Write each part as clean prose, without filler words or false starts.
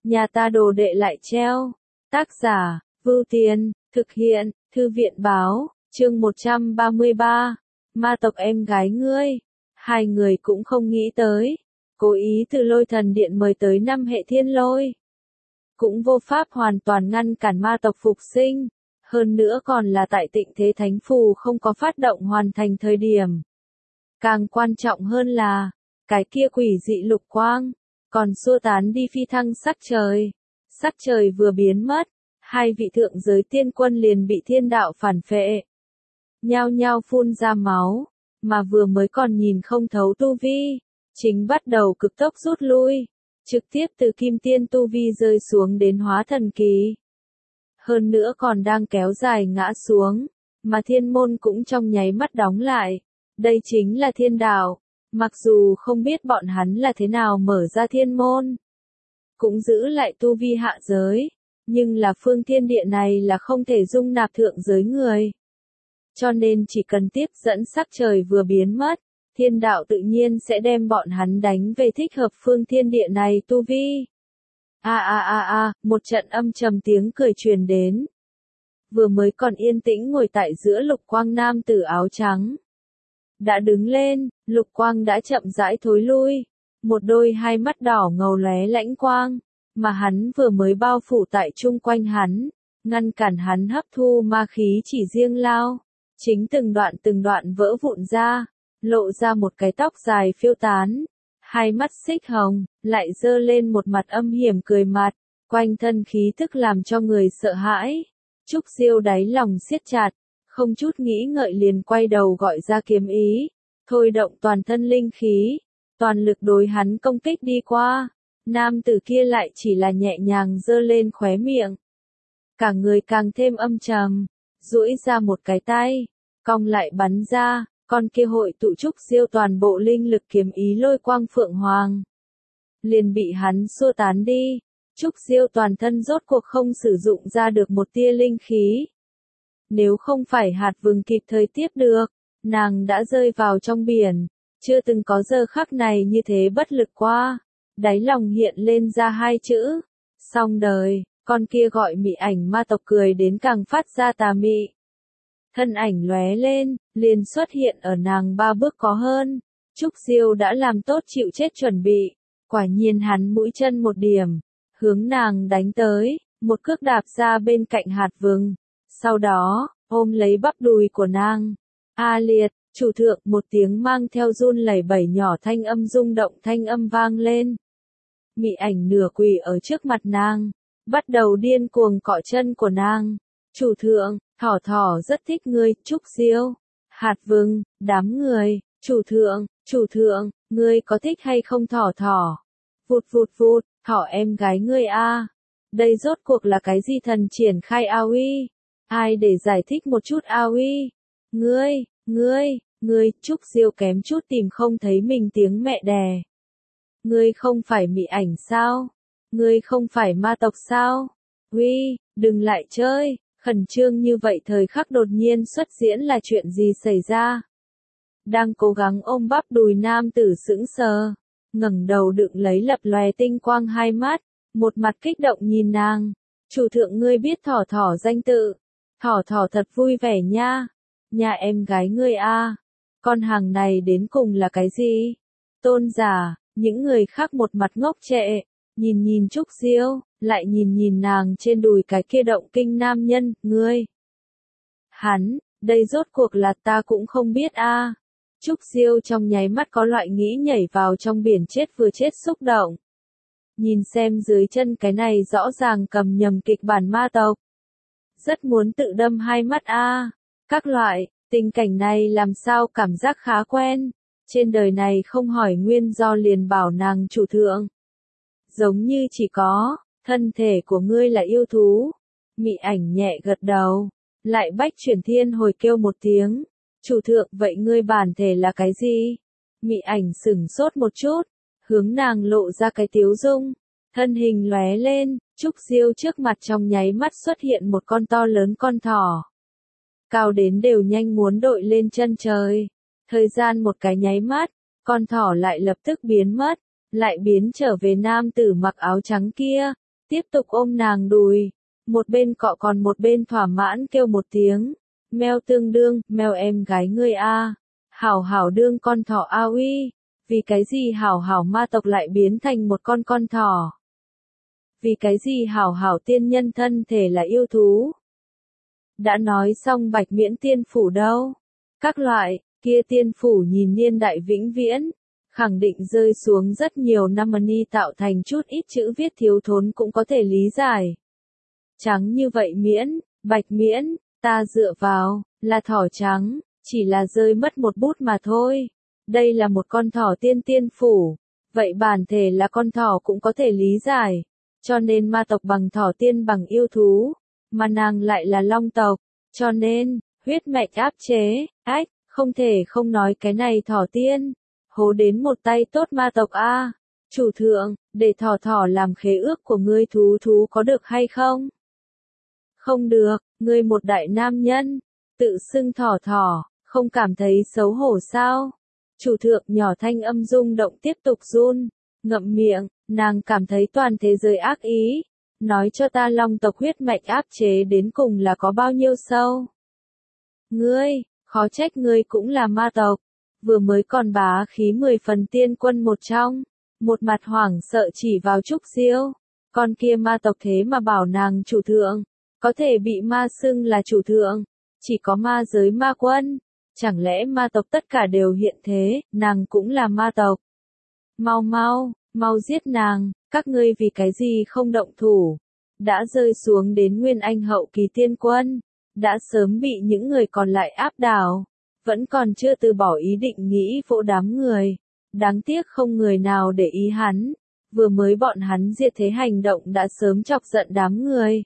nhà ta đồ đệ lại treo. Tác giả, Vưu Tiền, thực hiện, Thư viện báo, chương 133, ma tộc em gái ngươi. Hai người cũng không nghĩ tới, cố ý từ Lôi Thần Điện mời tới 5 hệ thiên lôi. Cũng vô pháp hoàn toàn ngăn cản ma tộc phục sinh, hơn nữa còn là tại Tịnh Thế Thánh Phù không có phát động hoàn thành thời điểm. Càng quan trọng hơn là, cái kia quỷ dị lục quang, còn xua tán đi phi thăng sắc trời. Sắc trời vừa biến mất, hai vị thượng giới tiên quân liền bị thiên đạo phản phệ. Nhao nhao phun ra máu, mà vừa mới còn nhìn không thấu tu vi, chính bắt đầu cực tốc rút lui, trực tiếp từ kim tiên tu vi rơi xuống đến hóa thần kỳ. Hơn nữa còn đang kéo dài ngã xuống, mà thiên môn cũng trong nháy mắt đóng lại. Đây chính là thiên đạo, mặc dù không biết bọn hắn là thế nào mở ra thiên môn, cũng giữ lại tu vi hạ giới, nhưng là phương thiên địa này là không thể dung nạp thượng giới người. Cho nên chỉ cần tiếp dẫn sắc trời vừa biến mất, thiên đạo tự nhiên sẽ đem bọn hắn đánh về thích hợp phương thiên địa này tu vi. Một trận âm trầm tiếng cười truyền đến. Vừa mới còn yên tĩnh ngồi tại giữa lục quang nam tử áo trắng. Đã đứng lên, lục quang đã chậm rãi thối lui, một đôi hai mắt đỏ ngầu lóe lãnh quang, mà hắn vừa mới bao phủ tại chung quanh hắn, ngăn cản hắn hấp thu ma khí chỉ riêng lao, chính từng đoạn vỡ vụn ra, lộ ra một cái tóc dài phiêu tán, hai mắt xích hồng, lại dơ lên một mặt âm hiểm cười mặt, quanh thân khí tức làm cho người sợ hãi. Trúc Diêu đáy lòng siết chặt, không chút nghĩ ngợi liền quay đầu gọi ra kiếm ý, thôi động toàn thân linh khí, toàn lực đối hắn công kích đi qua. Nam tử kia lại chỉ là nhẹ nhàng giơ lên khóe miệng, cả người càng thêm âm trầm, duỗi ra một cái tay, cong lại bắn ra, con kia hội tụ Trúc Diêu toàn bộ linh lực kiếm ý lôi quang phượng hoàng, liền bị hắn xua tán đi. Trúc Diêu toàn thân rốt cuộc không sử dụng ra được một tia linh khí. Nếu không phải hạt vừng kịp thời tiếp được, nàng đã rơi vào trong biển, chưa từng có giờ khắc này như thế bất lực qua. Đáy lòng hiện lên ra hai chữ, xong đời. Con kia gọi mị ảnh ma tộc cười đến càng phát ra tà mị. Thân ảnh lóe lên, liền xuất hiện ở nàng 3 bước có hơn. Trúc Diêu đã làm tốt chịu chết chuẩn bị, quả nhiên hắn mũi chân một điểm, hướng nàng đánh tới, một cước đạp ra bên cạnh hạt vừng, sau đó, ôm lấy bắp đùi của nàng. A liệt, chủ thượng, một tiếng mang theo run lẩy bẩy nhỏ thanh âm rung động thanh âm vang lên. Mị ảnh nửa quỳ ở trước mặt nàng, bắt đầu điên cuồng cọ chân của nàng. Chủ thượng, thỏ rất thích ngươi, Trúc Diêu. Hạt vừng, đám người, chủ thượng, ngươi có thích hay không thỏ? Vụt, thỏ em gái ngươi a. Đây rốt cuộc là cái gì thần triển khai AOE? Ai để giải thích một chút AOE? Ngươi, Trúc Diêu kém chút tìm không thấy mình tiếng mẹ đẻ. Ngươi không phải mị ảnh sao? Ngươi không phải ma tộc sao? Uy, đừng lại chơi, khẩn trương như vậy thời khắc đột nhiên xuất diễn là chuyện gì xảy ra? Đang cố gắng ôm bắp đùi nam tử sững sờ, ngẩng đầu đựng lấy lập lòe tinh quang hai mắt, một mặt kích động nhìn nàng. Chủ thượng ngươi biết thỏ danh tự. Thỏ thật vui vẻ nha. Nhà em gái ngươi a. Con hàng này đến cùng là cái gì? Tôn giả, những người khác một mặt ngốc trệ, nhìn Trúc Diêu, lại nhìn nàng trên đùi cái kia động kinh nam nhân, ngươi. Hắn, đây rốt cuộc là ta cũng không biết a. Trúc Diêu trong nháy mắt có loại nghĩ nhảy vào trong biển chết vừa chết xúc động. Nhìn xem dưới chân cái này rõ ràng cầm nhầm kịch bản ma tộc. Rất muốn tự đâm hai mắt a. Các loại, tình cảnh này làm sao cảm giác khá quen. Trên đời này không hỏi nguyên do liền bảo nàng chủ thượng. Giống như chỉ có, thân thể của ngươi là yêu thú. Mị ảnh nhẹ gật đầu, lại bách chuyển thiên hồi kêu một tiếng. Chủ thượng, vậy ngươi bản thể là cái gì? Mị ảnh sửng sốt một chút, hướng nàng lộ ra cái tiếu dung, thân hình lóe lên, Trúc Diêu trước mặt trong nháy mắt xuất hiện một con to lớn con thỏ. Cao đến đều nhanh muốn đội lên chân trời. Thời gian một cái nháy mắt, con thỏ lại lập tức biến mất, lại biến trở về nam tử mặc áo trắng kia, tiếp tục ôm nàng đùi, một bên cọ còn một bên thỏa mãn kêu một tiếng, meo tương đương, meo em gái ngươi a, hảo hảo đương con thỏ a uy, vì cái gì hảo hảo ma tộc lại biến thành một con thỏ? Vì cái gì hảo hảo tiên nhân thân thể là yêu thú? Đã nói xong Bạch Miễn tiên phủ đâu? Các loại, kia tiên phủ nhìn niên đại vĩnh viễn, khẳng định rơi xuống rất nhiều năm money tạo thành chút ít chữ viết thiếu thốn cũng có thể lý giải. Trắng như vậy Miễn, Bạch Miễn, ta dựa vào, là thỏ trắng, chỉ là rơi mất một bút mà thôi. Đây là một con thỏ tiên phủ, vậy bản thể là con thỏ cũng có thể lý giải. Cho nên ma tộc bằng thỏ tiên bằng yêu thú, mà nàng lại là long tộc, cho nên, huyết mạch áp chế, ách, không thể không nói cái này thỏ tiên. Hố đến một tay tốt ma tộc a. Chủ thượng, để thỏ làm khế ước của ngươi thú có được hay không? Không được, ngươi một đại nam nhân, tự xưng thỏ, không cảm thấy xấu hổ sao? Chủ thượng nhỏ thanh âm rung động tiếp tục run, ngậm miệng, nàng cảm thấy toàn thế giới ác ý. Nói cho ta long tộc huyết mạch áp chế đến cùng là có bao nhiêu sâu? Ngươi, khó trách ngươi cũng là ma tộc. Vừa mới còn bá khí 10 phần tiên quân một trong, một mặt hoảng sợ chỉ vào Trúc Diêu, con kia ma tộc thế mà bảo nàng chủ thượng, có thể bị ma xưng là chủ thượng, chỉ có ma giới ma quân, chẳng lẽ ma tộc tất cả đều hiện thế, nàng cũng là ma tộc. Mau giết nàng, các ngươi vì cái gì không động thủ, đã rơi xuống đến nguyên anh hậu kỳ tiên quân, đã sớm bị những người còn lại áp đảo. Vẫn còn chưa từ bỏ ý định nghĩ vỗ đám người. Đáng tiếc không người nào để ý hắn. Vừa mới bọn hắn diệt thế hành động đã sớm chọc giận đám người.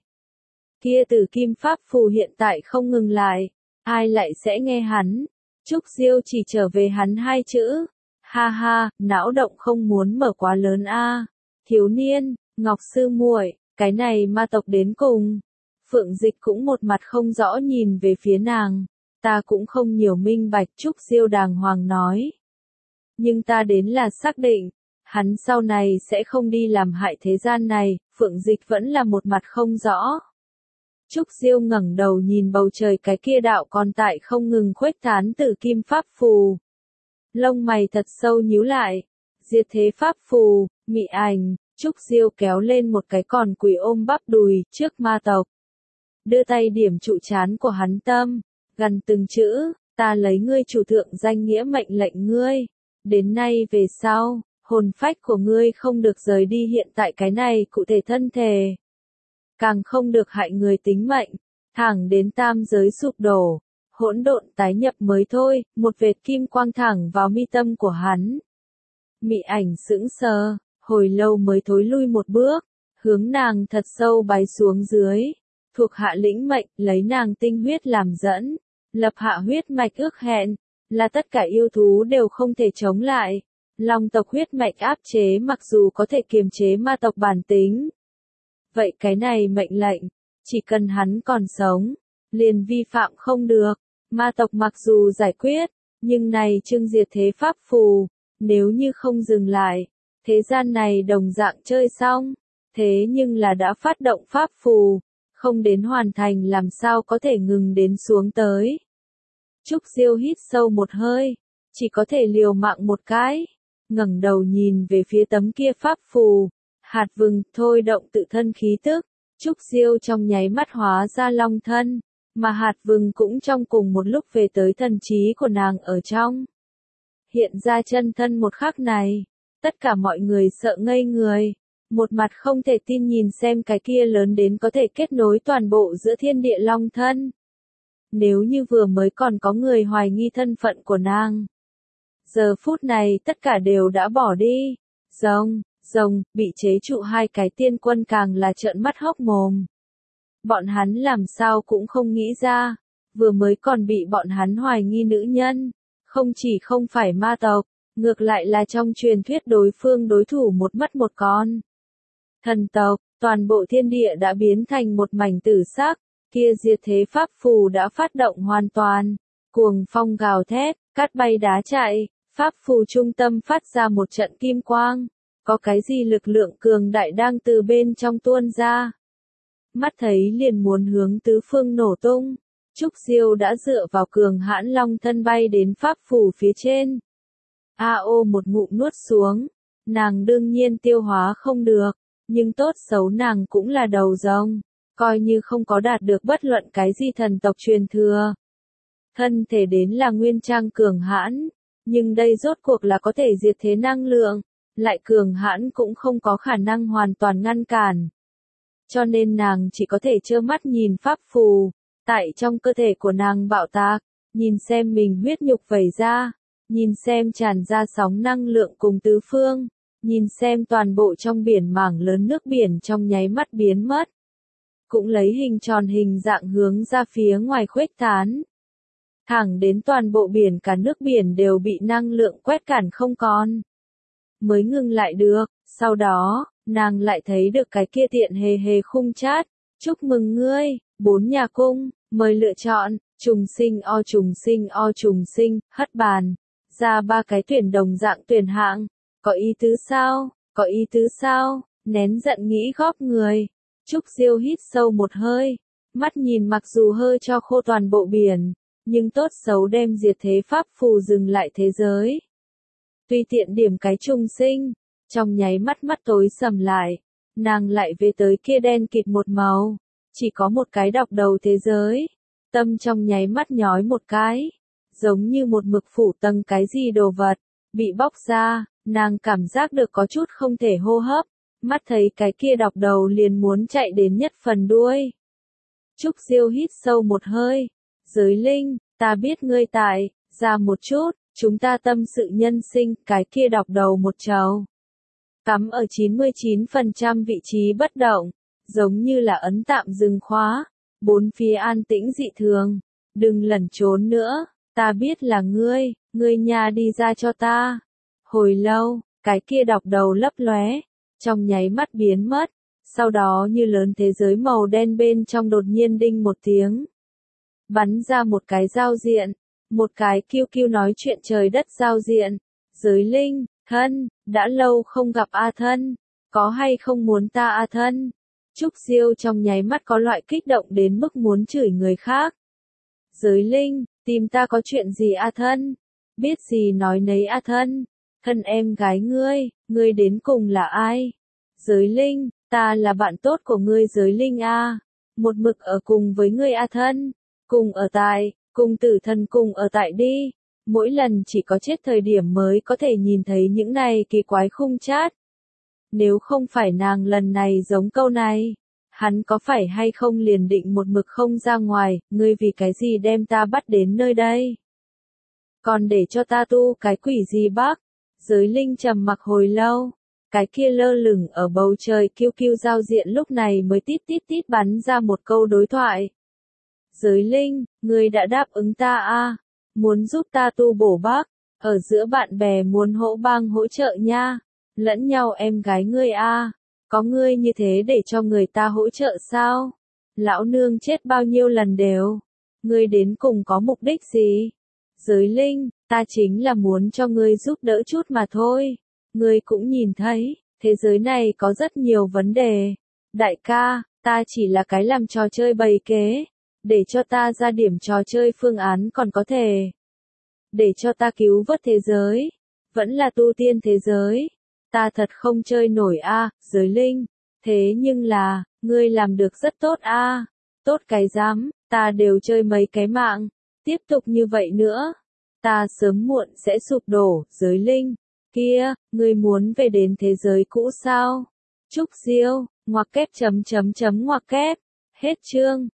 Kia Tử Kim Pháp Phù hiện tại không ngừng lại. Ai lại sẽ nghe hắn? Trúc Diêu chỉ trở về hắn hai chữ. Ha ha, não động không muốn mở quá lớn a. Thiếu niên, Ngọc sư muội, cái này ma tộc đến cùng. Phượng Dịch cũng một mặt không rõ nhìn về phía nàng. Ta cũng không nhiều minh bạch, Trúc Diêu đàng hoàng nói. Nhưng ta đến là xác định, hắn sau này sẽ không đi làm hại thế gian này, Phượng Dịch vẫn là một mặt không rõ. Trúc Diêu ngẩng đầu nhìn bầu trời cái kia đạo còn tại không ngừng khuếch tán Tử Kim Pháp Phù. Lông mày thật sâu nhíu lại, diệt thế Pháp Phù, mị ảnh, Trúc Diêu kéo lên một cái còn quỳ ôm bắp đùi trước ma tộc. Đưa tay điểm trụ trán của hắn tâm. Gần từng chữ, ta lấy ngươi chủ thượng danh nghĩa mệnh lệnh ngươi. Đến nay về sau, hồn phách của ngươi không được rời đi hiện tại cái này cụ thể thân thể. Càng không được hại người tính mệnh, thẳng đến tam giới sụp đổ, hỗn độn tái nhập mới thôi, một vệt kim quang thẳng vào mi tâm của hắn. Mị ảnh sững sờ, hồi lâu mới thối lui một bước, hướng nàng thật sâu bái xuống dưới. Thuộc hạ lĩnh mệnh, lấy nàng tinh huyết làm dẫn. Lập hạ huyết mạch ước hẹn, là tất cả yêu thú đều không thể chống lại. Long tộc huyết mạch áp chế mặc dù có thể kiềm chế ma tộc bản tính. Vậy cái này mệnh lệnh, chỉ cần hắn còn sống, liền vi phạm không được. Ma tộc mặc dù giải quyết, nhưng này trưng diệt thế Pháp Phù, nếu như không dừng lại, thế gian này đồng dạng chơi xong. Thế nhưng là đã phát động Pháp Phù. Không đến hoàn thành làm sao có thể ngừng đến xuống tới. Trúc Diêu hít sâu một hơi, chỉ có thể liều mạng một cái, ngẩng đầu nhìn về phía tấm kia Pháp Phù, hạt vừng thôi động tự thân khí tức, Trúc Diêu trong nháy mắt hóa ra long thân, mà hạt vừng cũng trong cùng một lúc về tới thần trí của nàng ở trong. Hiện ra chân thân một khắc này, tất cả mọi người sợ ngây người. Một mặt không thể tin nhìn xem cái kia lớn đến có thể kết nối toàn bộ giữa thiên địa long thân. Nếu như vừa mới còn có người hoài nghi thân phận của nàng. Giờ phút này tất cả đều đã bỏ đi. Rồng, bị chế trụ hai cái tiên quân càng là trợn mắt hốc mồm. Bọn hắn làm sao cũng không nghĩ ra. Vừa mới còn bị bọn hắn hoài nghi nữ nhân. Không chỉ không phải ma tộc, ngược lại là trong truyền thuyết đối phương đối thủ một mất một con. Thần tộc, toàn bộ thiên địa đã biến thành một mảnh tử sắc, kia diệt thế Pháp Phù đã phát động hoàn toàn, cuồng phong gào thét, cát bay đá chạy, Pháp Phù trung tâm phát ra một trận kim quang, có cái gì lực lượng cường đại đang từ bên trong tuôn ra. Mắt thấy liền muốn hướng tứ phương nổ tung. Trúc Diêu đã dựa vào cường hãn long thân bay đến pháp phù phía trên. A.O. một ngụm nuốt xuống. Nàng đương nhiên tiêu hóa không được, nhưng tốt xấu nàng cũng là đầu rồng, coi như không có đạt được bất luận cái gì thần tộc truyền thừa. Thân thể đến là nguyên trang cường hãn, nhưng đây rốt cuộc là có thể diệt thế năng lượng, lại cường hãn cũng không có khả năng hoàn toàn ngăn cản. Cho nên nàng chỉ có thể trơ mắt nhìn pháp phù, tại trong cơ thể của nàng bạo tạc, nhìn xem mình huyết nhục vẩy ra, nhìn xem tràn ra sóng năng lượng cùng tứ phương, nhìn xem toàn bộ trong biển mảng lớn nước biển trong nháy mắt biến mất. Cũng lấy hình tròn hình dạng hướng ra phía ngoài khuếch tán. Thẳng đến toàn bộ biển cả nước biển đều bị năng lượng quét cản không còn. Mới ngừng lại được, sau đó, nàng lại thấy được cái kia tiện hề hề khung chat. Chúc mừng ngươi, 4 nhà cung, mời lựa chọn, trùng sinh o trùng sinh o trùng sinh, hất bàn. Ra 3 cái tuyển đồng dạng tuyển hạng. Có ý tứ sao, có ý tứ sao, nén giận nghĩ góp người. Trúc Diêu hít sâu một hơi, mắt nhìn mặc dù hơi cho khô toàn bộ biển, nhưng tốt xấu đem diệt thế pháp phù dừng lại thế giới. Tuy tiện điểm cái trùng sinh, trong nháy mắt mắt tối sầm lại, nàng lại về tới kia đen kịt một màu, chỉ có một cái đọc đầu thế giới, tâm trong nháy mắt nhói một cái, giống như một mực phủ tầng cái gì đồ vật, bị bóc ra, nàng cảm giác được có chút không thể hô hấp, mắt thấy cái kia đọc đầu liền muốn chạy đến nhất phần đuôi. Trúc Diêu hít sâu một hơi, giới linh, ta biết ngươi tại, ra một chút, chúng ta tâm sự nhân sinh, cái kia đọc đầu một trầu. Cắm ở 99% vị trí bất động, giống như là ấn tạm dừng khóa, bốn phía an tĩnh dị thường, đừng lẩn trốn nữa, ta biết là ngươi nhà đi ra cho ta. Hồi lâu, cái kia đọc đầu lấp lóe, trong nháy mắt biến mất, sau đó như lớn thế giới màu đen bên trong đột nhiên đinh một tiếng. Bắn ra một cái giao diện, một cái QQ nói chuyện trời đất giao diện. Giới linh, thân, đã lâu không gặp A thân, có hay không muốn ta A thân? Trúc Diêu trong nháy mắt có loại kích động đến mức muốn chửi người khác. Giới linh, tìm ta có chuyện gì A thân? Biết gì nói nấy A thân, thân em gái ngươi đến cùng là ai? Giới linh, ta là bạn tốt của ngươi giới linh A, một mực ở cùng với ngươi A thân, cùng ở tại, cùng tử thần cùng ở tại đi. Mỗi lần chỉ có chết thời điểm mới có thể nhìn thấy những này kỳ quái khung chat. Nếu không phải nàng lần này giống câu này, hắn có phải hay không liền định một mực không ra ngoài, ngươi vì cái gì đem ta bắt đến nơi đây? Còn để cho ta tu cái quỷ gì bác? Giới linh trầm mặc hồi lâu, cái kia lơ lửng ở bầu trời QQ giao diện lúc này mới tít tít tít bắn ra một câu đối thoại. Giới linh, ngươi đã đáp ứng ta a, muốn giúp ta tu bổ bác, ở giữa bạn bè muốn hỗ bang hỗ trợ nha, lẫn nhau em gái ngươi a, có ngươi như thế để cho người ta hỗ trợ sao? Lão nương chết bao nhiêu lần đều, ngươi đến cùng có mục đích gì? Giới linh, ta chính là muốn cho ngươi giúp đỡ chút mà thôi, ngươi cũng nhìn thấy, thế giới này có rất nhiều vấn đề. Đại ca, ta chỉ là cái làm trò chơi bày kế. Để cho ta ra điểm trò chơi phương án còn có thể. Để cho ta cứu vớt thế giới. Vẫn là tu tiên thế giới. Ta thật không chơi nổi a, giới linh. Thế nhưng là, ngươi làm được rất tốt a. Tốt cái dám, ta đều chơi mấy cái mạng. Tiếp tục như vậy nữa. Ta sớm muộn sẽ sụp đổ, giới linh. Kia, ngươi muốn về đến thế giới cũ sao? Trúc Diêu, ngoặc kép chấm chấm chấm ngoặc kép. Hết chương.